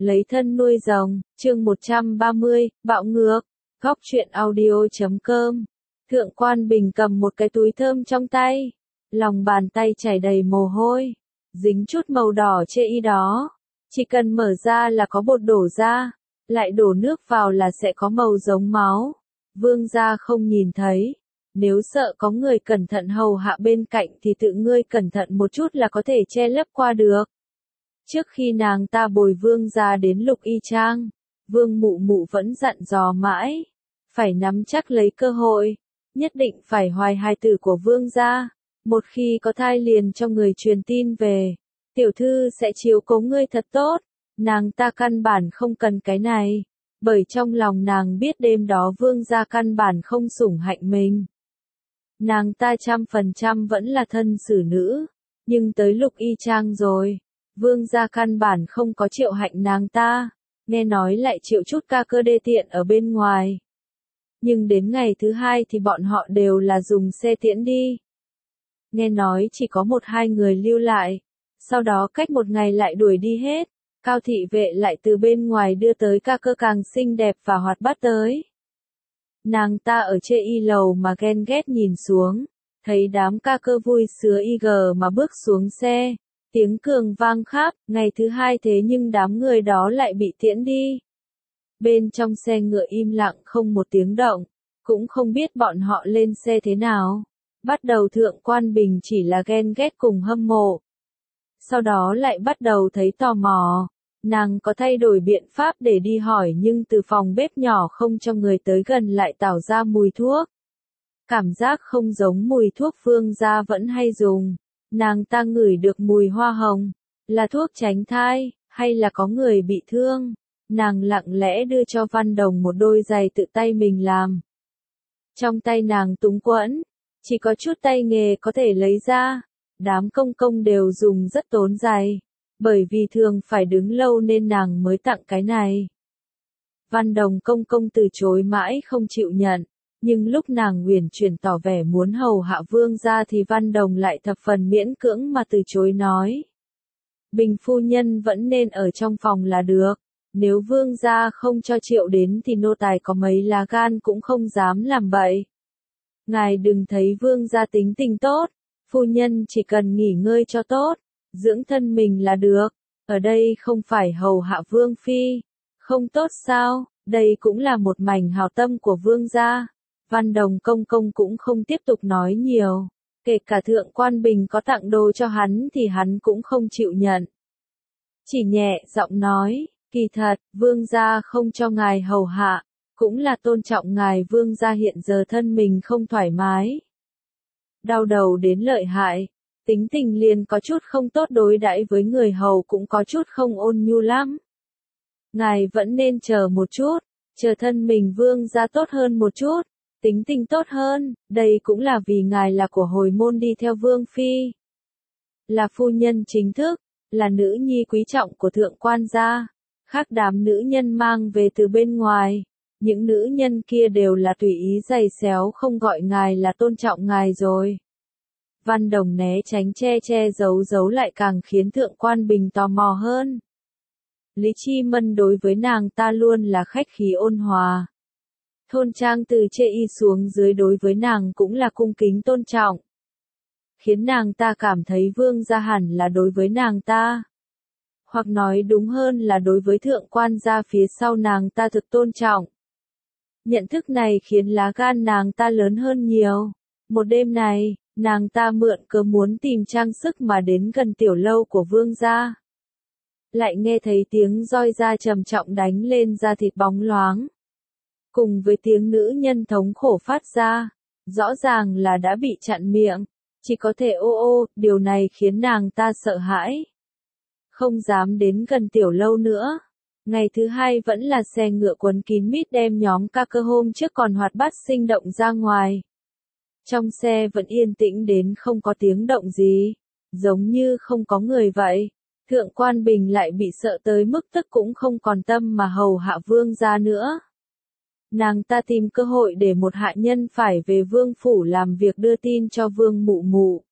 Lấy thân nuôi rồng, chương 130, bạo ngược, góc truyện audio.com. Thượng Quan Bình cầm một cái túi thơm trong tay, lòng bàn tay chảy đầy mồ hôi, dính chút màu đỏ chê y đó. Chỉ cần mở ra là có bột đổ ra, lại đổ nước vào là sẽ có màu giống máu. Vương gia không nhìn thấy, nếu sợ có người cẩn thận hầu hạ bên cạnh thì tự ngươi cẩn thận một chút là có thể che lấp qua được. Trước khi nàng ta bồi vương gia đến Lục Y Trang, vương mụ mụ vẫn dặn dò mãi, phải nắm chắc lấy cơ hội, nhất định phải hoài hài tử của vương gia, một khi có thai liền cho người truyền tin về, tiểu thư sẽ chiếu cố ngươi thật tốt. Nàng ta căn bản không cần cái này, bởi trong lòng nàng biết đêm đó vương gia căn bản không sủng hạnh mình. Nàng ta 100% vẫn là thân xử nữ, nhưng tới Lục Y Trang rồi, vương gia căn bản không có triệu hạnh nàng ta, nghe nói lại triệu chút ca cơ đê tiện ở bên ngoài. Nhưng đến ngày thứ hai thì bọn họ đều là dùng xe tiễn đi. Nghe nói chỉ có 1-2 người lưu lại, sau đó cách một ngày lại đuổi đi hết. Cao thị vệ lại từ bên ngoài đưa tới ca cơ càng xinh đẹp và hoạt bát tới. Nàng ta ở chê y lầu mà ghen ghét nhìn xuống, thấy đám ca cơ vui sứa IG mà bước xuống xe, tiếng cường vang khắp, ngày thứ hai thế nhưng đám người đó lại bị tiễn đi. Bên trong xe ngựa im lặng không một tiếng động, cũng không biết bọn họ lên xe thế nào. Bắt đầu Thượng Quan Bình chỉ là ghen ghét cùng hâm mộ. Sau đó lại bắt đầu thấy tò mò, nàng có thay đổi biện pháp để đi hỏi nhưng từ phòng bếp nhỏ không cho người tới gần lại tạo ra mùi thuốc. Cảm giác không giống mùi thuốc vương gia vẫn hay dùng, nàng ta ngửi được mùi hoa hồng, là thuốc tránh thai, hay là có người bị thương. Nàng lặng lẽ đưa cho Văn Đồng một đôi giày tự tay mình làm. Trong tay nàng túng quẫn, chỉ có chút tay nghề có thể lấy ra. Đám công công đều dùng rất tốn giày, bởi vì thường phải đứng lâu nên nàng mới tặng cái này. Văn Đồng công công từ chối mãi không chịu nhận, nhưng lúc nàng uyển chuyển tỏ vẻ muốn hầu hạ vương gia thì Văn Đồng lại thập phần miễn cưỡng mà từ chối nói. Bình phu nhân vẫn nên ở trong phòng là được, nếu vương gia không cho triệu đến thì nô tài có mấy lá gan cũng không dám làm bậy. Ngài đừng thấy vương gia tính tình tốt. Phu nhân chỉ cần nghỉ ngơi cho tốt, dưỡng thân mình là được, ở đây không phải hầu hạ vương phi, không tốt sao, đây cũng là một mảnh hảo tâm của vương gia. Văn Đồng công công cũng không tiếp tục nói nhiều, kể cả Thượng Quan Bình có tặng đồ cho hắn thì hắn cũng không chịu nhận. Chỉ nhẹ giọng nói, kỳ thật, vương gia không cho ngài hầu hạ, cũng là tôn trọng ngài, vương gia hiện giờ thân mình không thoải mái. Đau đầu đến lợi hại, tính tình liền có chút không tốt, đối đãi với người hầu cũng có chút không ôn nhu lắm. Ngài vẫn nên chờ một chút, chờ thân mình vương gia tốt hơn một chút, tính tình tốt hơn, đây cũng là vì ngài là của hồi môn đi theo vương phi. Là phu nhân chính thức, là nữ nhi quý trọng của thượng quan gia, khác đám nữ nhân mang về từ bên ngoài. Những nữ nhân kia đều là tùy ý giày xéo, không gọi ngài là tôn trọng ngài rồi. Văn Đồng né tránh che giấu lại càng khiến Thượng Quan Bình tò mò hơn. Lý Chi Mân đối với nàng ta luôn là khách khí ôn hòa. Thôn Trang từ chê y xuống dưới đối với nàng cũng là cung kính tôn trọng. Khiến nàng ta cảm thấy vương gia hẳn là đối với nàng ta. Hoặc nói đúng hơn là đối với Thượng Quan gia phía sau nàng ta thực tôn trọng. Nhận thức này khiến lá gan nàng ta lớn hơn nhiều. Một đêm này, nàng ta mượn cớ muốn tìm trang sức mà đến gần tiểu lâu của vương gia. Lại nghe thấy tiếng roi da trầm trọng đánh lên da thịt bóng loáng. Cùng với tiếng nữ nhân thống khổ phát ra, rõ ràng là đã bị chặn miệng, chỉ có thể ô ô, điều này khiến nàng ta sợ hãi. Không dám đến gần tiểu lâu nữa. Ngày thứ hai vẫn là xe ngựa quấn kín mít đem nhóm ca cơ hôm trước còn hoạt bát sinh động ra ngoài. Trong xe vẫn yên tĩnh đến không có tiếng động gì, giống như không có người vậy. Thượng Quan Bình lại bị sợ tới mức tức cũng không còn tâm mà hầu hạ vương gia nữa. Nàng ta tìm cơ hội để một hạ nhân phải về vương phủ làm việc đưa tin cho vương mụ mụ.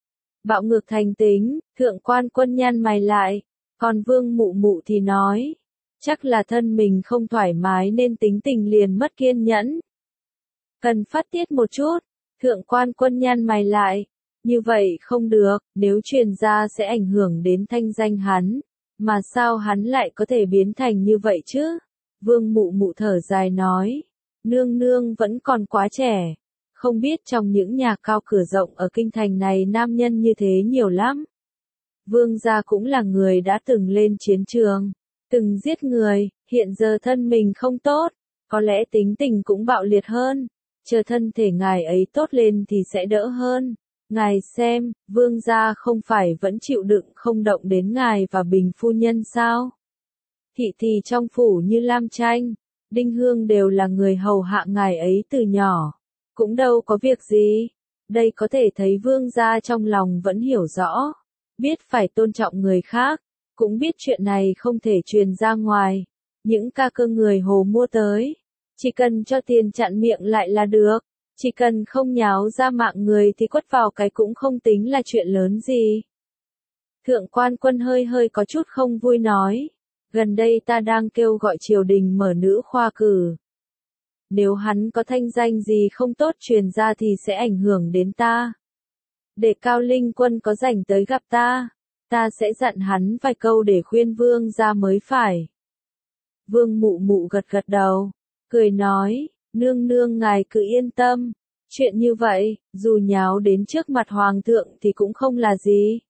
Bạo ngược thành tính, Thượng Quan Quân nhăn mày lại, còn vương mụ mụ thì nói. Chắc là thân mình không thoải mái nên tính tình liền mất kiên nhẫn. Cần phát tiết một chút, thượng quan Quân nhăn mày lại. Như vậy không được, nếu truyền ra sẽ ảnh hưởng đến thanh danh hắn. Mà sao hắn lại có thể biến thành như vậy chứ? Vương Mụ Mụ thở dài nói. Nương nương vẫn còn quá trẻ. Không biết trong những nhà cao cửa rộng ở kinh thành này nam nhân như thế nhiều lắm. Vương gia cũng là người đã từng lên chiến trường, từng giết người, hiện giờ thân mình không tốt, có lẽ tính tình cũng bạo liệt hơn. Chờ thân thể ngài ấy tốt lên thì sẽ đỡ hơn. Ngài xem, vương gia không phải vẫn chịu đựng không động đến ngài và Bình phu nhân sao? Thị thì trong phủ như Lam Tranh, Đinh Hương đều là người hầu hạ ngài ấy từ nhỏ, cũng đâu có việc gì. Đây có thể thấy vương gia trong lòng vẫn hiểu rõ, biết phải tôn trọng người khác, cũng biết chuyện này không thể truyền ra ngoài. Những ca cơ người hồ mua tới, chỉ cần cho tiền chặn miệng lại là được. Chỉ cần không nháo ra mạng người thì quất vào cái cũng không tính là chuyện lớn gì. Thượng quan Quân hơi có chút không vui nói. Gần đây ta đang kêu gọi triều đình mở nữ khoa cử. Nếu hắn có thanh danh gì không tốt truyền ra thì sẽ ảnh hưởng đến ta. Để Cao Linh Quân có rảnh tới gặp ta, ta sẽ dặn hắn vài câu để khuyên vương ra mới phải. Vương Mụ Mụ gật đầu, cười nói. Nương nương ngài cứ yên tâm, chuyện như vậy, dù nháo đến trước mặt hoàng thượng thì cũng không là gì.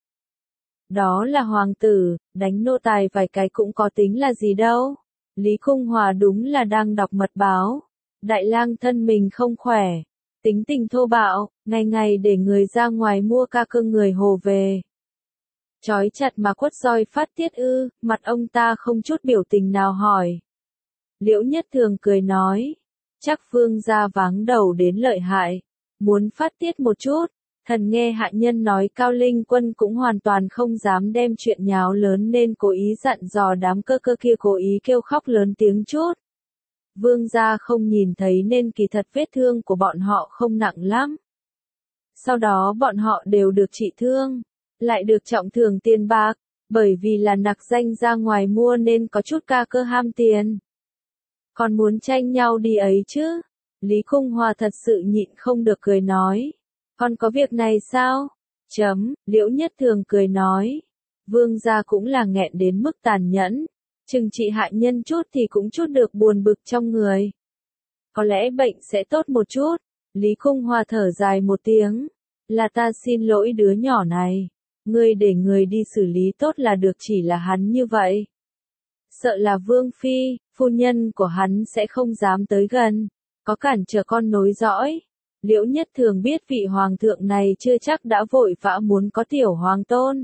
Đó là hoàng tử, đánh nô tài vài cái cũng có tính là gì đâu. Lý Cung Hòa đúng là đang đọc mật báo. Đại lang thân mình không khỏe, tính tình thô bạo, ngày ngày để người ra ngoài mua ca cơ người hồ về. Chói chặt mà quất roi phát tiết ư, mặt ông ta không chút biểu tình nào hỏi. Liễu Nhất Thường cười nói. Chắc vương gia váng đầu đến lợi hại, muốn phát tiết một chút. Thần nghe hạ nhân nói Cao Linh Quân cũng hoàn toàn không dám đem chuyện nháo lớn nên cố ý dặn dò đám cơ cơ kia cố ý kêu khóc lớn tiếng chút. Vương gia không nhìn thấy nên kỳ thật vết thương của bọn họ không nặng lắm. Sau đó bọn họ đều được trị thương, lại được trọng thưởng tiền bạc, bởi vì là nặc danh ra ngoài mua nên có chút ca cơ ham tiền. Còn muốn tranh nhau đi ấy chứ? Lý Cung Hòa thật sự nhịn không được cười nói. Còn có việc này sao? Liễu Nhất Thường cười nói. Vương gia cũng là nghẹn đến mức tàn nhẫn. Chừng trị hại nhân chút thì cũng chút được buồn bực trong người. Có lẽ bệnh sẽ tốt một chút. Lý Cung Hòa thở dài một tiếng. Là ta xin lỗi đứa nhỏ này. Ngươi để người đi xử lý tốt là được, chỉ là hắn như vậy. Sợ là Vương Phi, phu nhân của hắn sẽ không dám tới gần, có cản trở con nối dõi. Liễu Nhất Thường biết vị hoàng thượng này chưa chắc đã vội vã muốn có tiểu hoàng tôn.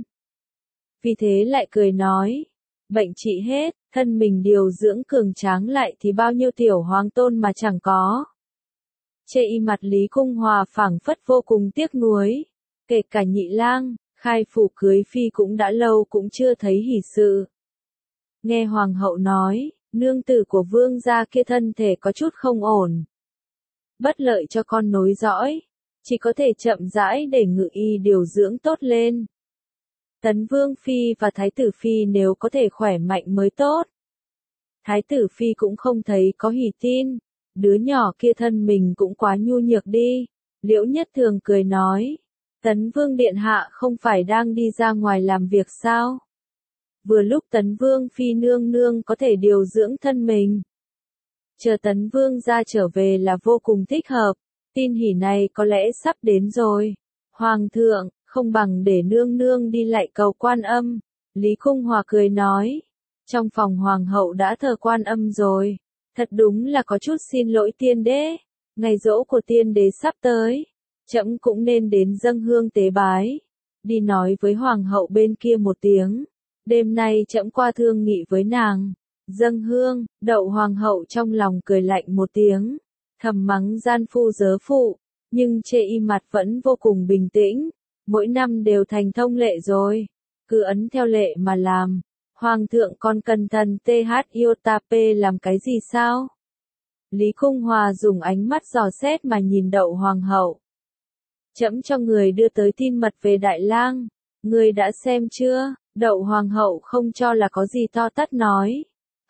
Vì thế lại cười nói, bệnh trị hết, thân mình điều dưỡng cường tráng lại thì bao nhiêu tiểu hoàng tôn mà chẳng có. Chê y mặt Lý Cung Hòa phảng phất vô cùng tiếc nuối, kể cả Nhị Lang, khai phủ cưới phi cũng đã lâu cũng chưa thấy hỷ sự. Nghe hoàng hậu nói, nương tử của vương gia kia thân thể có chút không ổn. Bất lợi cho con nối dõi, chỉ có thể chậm rãi để ngự y điều dưỡng tốt lên. Tấn Vương Phi và Thái tử Phi nếu có thể khỏe mạnh mới tốt. Thái tử Phi cũng không thấy có hỉ tin, đứa nhỏ kia thân mình cũng quá nhu nhược đi. Liễu Nhất Thường cười nói, Tấn Vương Điện Hạ không phải đang đi ra ngoài làm việc sao? Vừa lúc Tấn Vương Phi nương nương có thể điều dưỡng thân mình. Chờ Tấn Vương ra trở về là vô cùng thích hợp, tin hỉ này có lẽ sắp đến rồi. Hoàng thượng, không bằng để nương nương đi lại cầu Quan Âm. Lý Cung Hòa cười nói, trong phòng hoàng hậu đã thờ Quan Âm rồi. Thật đúng là có chút xin lỗi tiên đế, ngày giỗ của tiên đế sắp tới. Trẫm cũng nên đến dâng hương tế bái. Đi nói với hoàng hậu bên kia một tiếng. Đêm nay trẫm qua thương nghị với nàng. Dâng hương, Đậu hoàng hậu trong lòng cười lạnh một tiếng. Thầm mắng gian phu dớ phụ. Nhưng chê y mặt vẫn vô cùng bình tĩnh. Mỗi năm đều thành thông lệ rồi. Cứ ấn theo lệ mà làm. Hoàng thượng còn cần thần THIOTAP làm cái gì sao? Lý Cung Hòa dùng ánh mắt dò xét mà nhìn Đậu hoàng hậu. Trẫm cho người đưa tới tin mật về Đại Lang. Người đã xem chưa? Đậu hoàng hậu không cho là có gì to tát nói.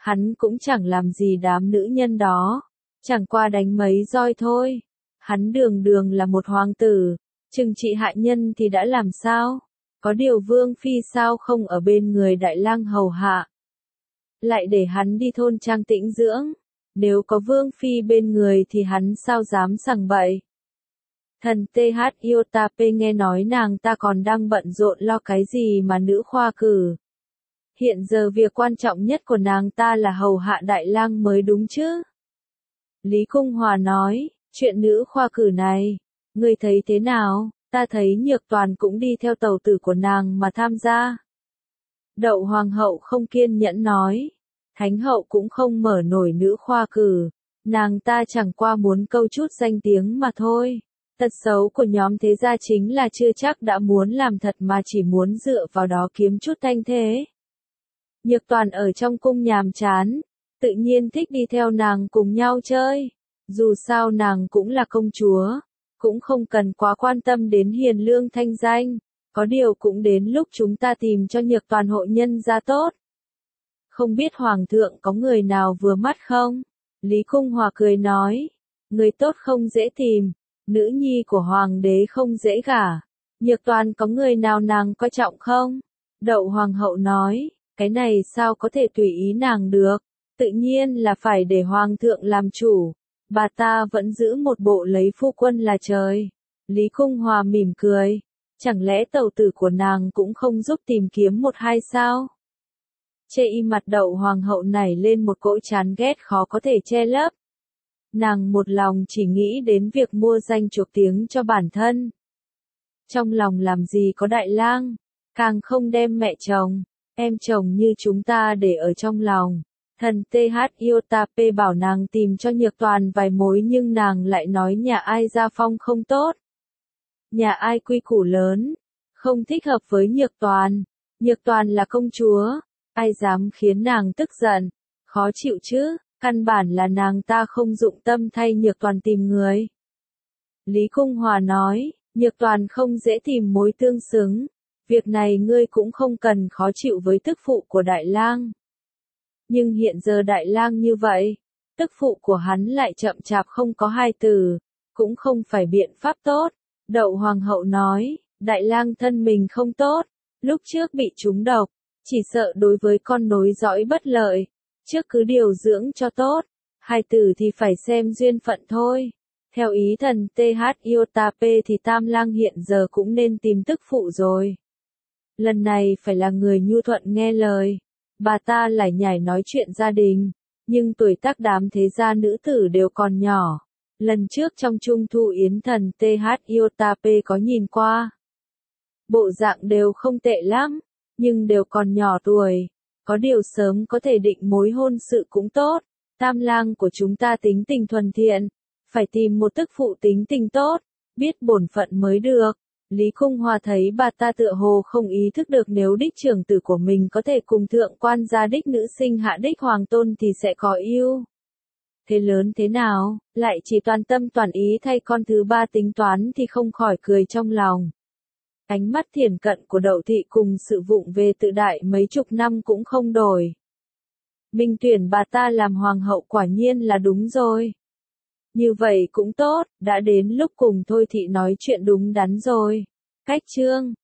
Hắn cũng chẳng làm gì đám nữ nhân đó, chẳng qua đánh mấy roi thôi. Hắn đường đường là một hoàng tử, trừng trị hạ nhân thì đã làm sao? Có điều Vương Phi sao không ở bên người Đại Lang hầu hạ? Lại để hắn đi thôn trang tĩnh dưỡng, nếu có Vương Phi bên người thì hắn sao dám sằng bậy. Thần TH Iotape nghe nói nàng ta còn đang bận rộn lo cái gì mà nữ khoa cử. Hiện giờ việc quan trọng nhất của nàng ta là hầu hạ Đại Lang mới đúng chứ. Lý Cung Hòa nói, chuyện nữ khoa cử này, ngươi thấy thế nào? Ta thấy Nhược Toàn cũng đi theo tàu tử của nàng mà tham gia. Đậu Hoàng hậu không kiên nhẫn nói, Thánh hậu cũng không mở nổi nữ khoa cử, nàng ta chẳng qua muốn câu chút danh tiếng mà thôi. Tật xấu của nhóm thế gia chính là chưa chắc đã muốn làm thật mà chỉ muốn dựa vào đó kiếm chút thanh thế. Nhược Toàn ở trong cung nhàm chán, tự nhiên thích đi theo nàng cùng nhau chơi. Dù sao nàng cũng là công chúa, cũng không cần quá quan tâm đến hiền lương thanh danh. Có điều cũng đến lúc chúng ta tìm cho Nhược Toàn hộ nhân gia tốt. Không biết Hoàng thượng có người nào vừa mắt không? Lý Cung Hòa cười nói, người tốt không dễ tìm, nữ nhi của Hoàng đế không dễ gả. Nhược Toàn có người nào nàng coi trọng không? Đậu Hoàng hậu nói, cái này sao có thể tùy ý nàng được, tự nhiên là phải để Hoàng thượng làm chủ. Bà ta vẫn giữ một bộ lấy phu quân là trời. Lý Cung Hòa mỉm cười, chẳng lẽ tẩu tử của nàng cũng không giúp tìm kiếm một hai sao? Chê y mặt Đậu Hoàng hậu nảy lên một cỗ chán ghét khó có thể che lấp. Nàng một lòng chỉ nghĩ đến việc mua danh chuộc tiếng cho bản thân. Trong lòng làm gì có Đại Lang, càng không đem mẹ chồng, em chồng như chúng ta để ở trong lòng. Thần TH Iotape bảo nàng tìm cho Nhược Toàn vài mối nhưng nàng lại nói nhà ai gia phong không tốt. Nhà ai quy củ lớn, không thích hợp với Nhược Toàn. Nhược Toàn là công chúa, ai dám khiến nàng tức giận, khó chịu chứ, căn bản là nàng ta không dụng tâm thay Nhược Toàn tìm người. Lý Cung Hòa nói, Nhược Toàn không dễ tìm mối tương xứng, việc này ngươi cũng không cần khó chịu với tức phụ của Đại Lang. Nhưng hiện giờ Đại Lang như vậy, tức phụ của hắn lại chậm chạp không có hài tử, cũng không phải biện pháp tốt. Đậu Hoàng hậu nói, Đại Lang thân mình không tốt, lúc trước bị trúng độc, chỉ sợ đối với con nối dõi bất lợi, trước cứ điều dưỡng cho tốt, hài tử thì phải xem duyên phận thôi. Theo ý thần TH Iotape thì Tam Lang hiện giờ cũng nên tìm tức phụ rồi. Lần này phải là người nhu thuận nghe lời. Bà ta lải nhải nói chuyện gia đình, nhưng tuổi tác đám thế gia nữ tử đều còn nhỏ. Lần trước trong Trung Thu Yến thần TH Iotape có nhìn qua. Bộ dạng đều không tệ lắm, nhưng đều còn nhỏ tuổi. Có điều sớm có thể định mối hôn sự cũng tốt. Tam Lang của chúng ta tính tình thuần thiện, phải tìm một tức phụ tính tình tốt, biết bổn phận mới được. Lý Cung Hòa thấy bà ta tựa hồ không ý thức được nếu đích trưởng tử của mình có thể cùng thượng quan gia đích nữ sinh hạ đích hoàng tôn thì sẽ có ưu thế lớn thế nào, lại chỉ toàn tâm toàn ý thay con thứ ba tính toán thì không khỏi cười trong lòng. Ánh mắt thiển cận của Đậu thị cùng sự vụng về tự đại mấy chục năm cũng không đổi. Mình tuyển bà ta làm hoàng hậu quả nhiên là đúng rồi. Như vậy cũng tốt, đã đến lúc cùng Thôi Thị nói chuyện đúng đắn rồi. Cách chương